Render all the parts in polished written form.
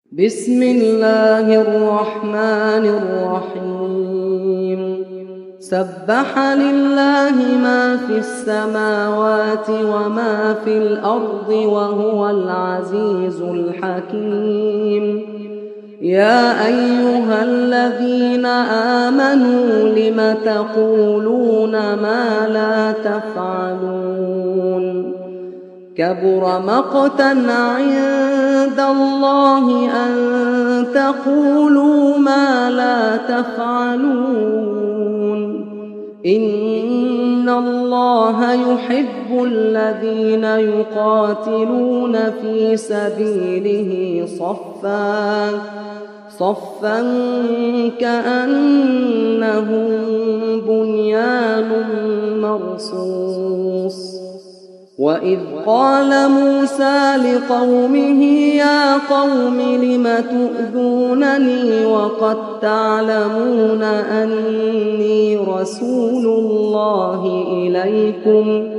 بسم الله الرحمن الرحيم سبح لله ما في السماوات وما في الأرض وهو العزيز الحكيم يا أيها الذين آمنوا لم تقولون ما لا تفعلون كبر مقتا عند الله أن تقولوا ما لا تفعلون إن الله يحب الذين يقاتلون في سبيله صفا كأنهم بنيان مرصوص وإذ قال موسى لقومه يا قوم لم تؤذونني وقد تعلمون أني رسول الله إليكم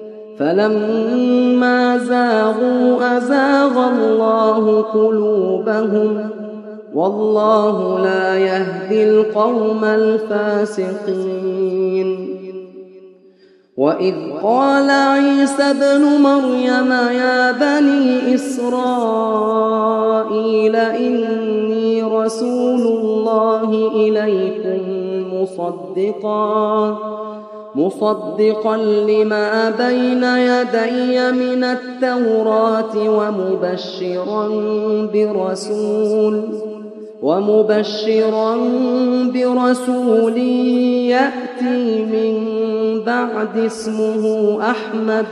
فلما زاغوا أزاغ الله قلوبهم والله لا يهدي القوم الفاسقين وإذ قال عيسى ابن مريم يا بني إسرائيل إني رسول الله إليكم مصدقا لما بين يدي من التوراة ومبشرا برسول يأتي من بعد اسمه أحمد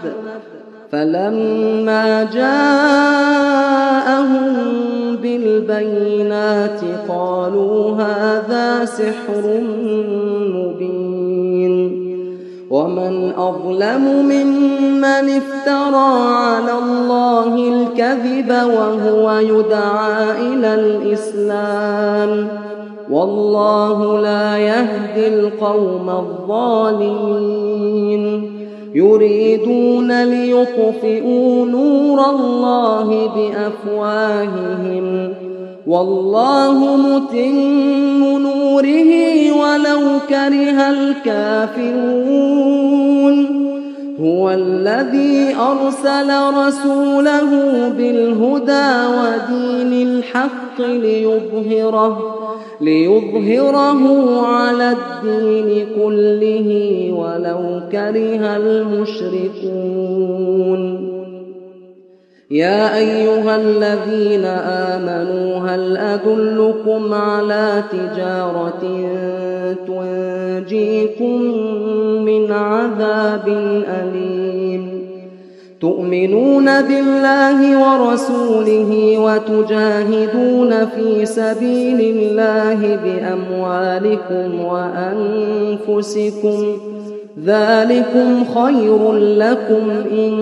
فلما جاءهم بالبينات قالوا هذا سحر مبين ومن أظلم ممن افترى على الله الكذب وهو يدعى إلى الإسلام والله لا يهدي القوم الظالمين يريدون ليطفئوا نور الله بأفواههم والله متم نوره ولو كره الكافرون هو الذي أرسل رسوله بالهدى ودين الحق ليظهره على الدين كله ولو كره المشركون يا أيها الذين آمنوا هل أدلكم على تجارة تنجيكم من عذاب أليم تؤمنون بالله ورسوله وتجاهدون في سبيل الله بأموالكم وأنفسكم ذلكم خير لكم إن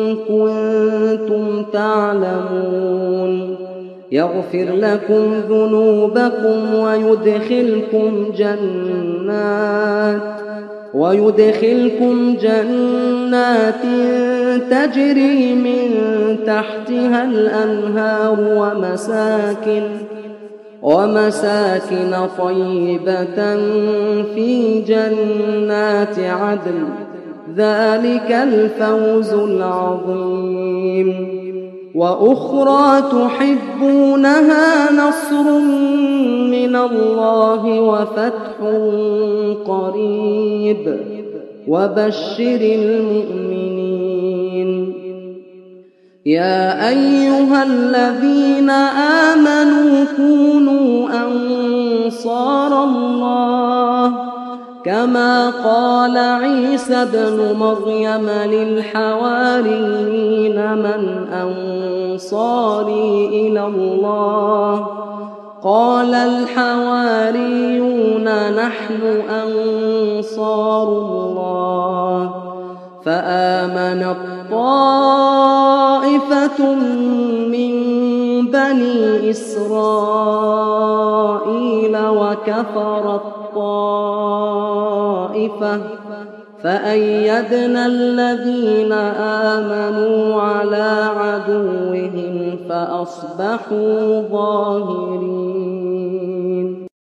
كنتم تعلمون يغفر لكم ذنوبكم ويدخلكم جنات تجري من تحتها الأنهار ومساكن طيبة في جنات عدن ذلك الفوز العظيم وأخرى تحبونها نصر من الله وفتح قريب وبشر المؤمنين يا أيها الذين آمنوا كونوا أنصار الله كما قال عيسى ابن مريم للحواريين من أنصاري إلى الله قال الحواريون نحن أنصار الله فآمنت طائفة من بني إسرائيل وكفرت طائفة فأيدنا الذين آمنوا على عدوهم فأصبحوا ظاهرين.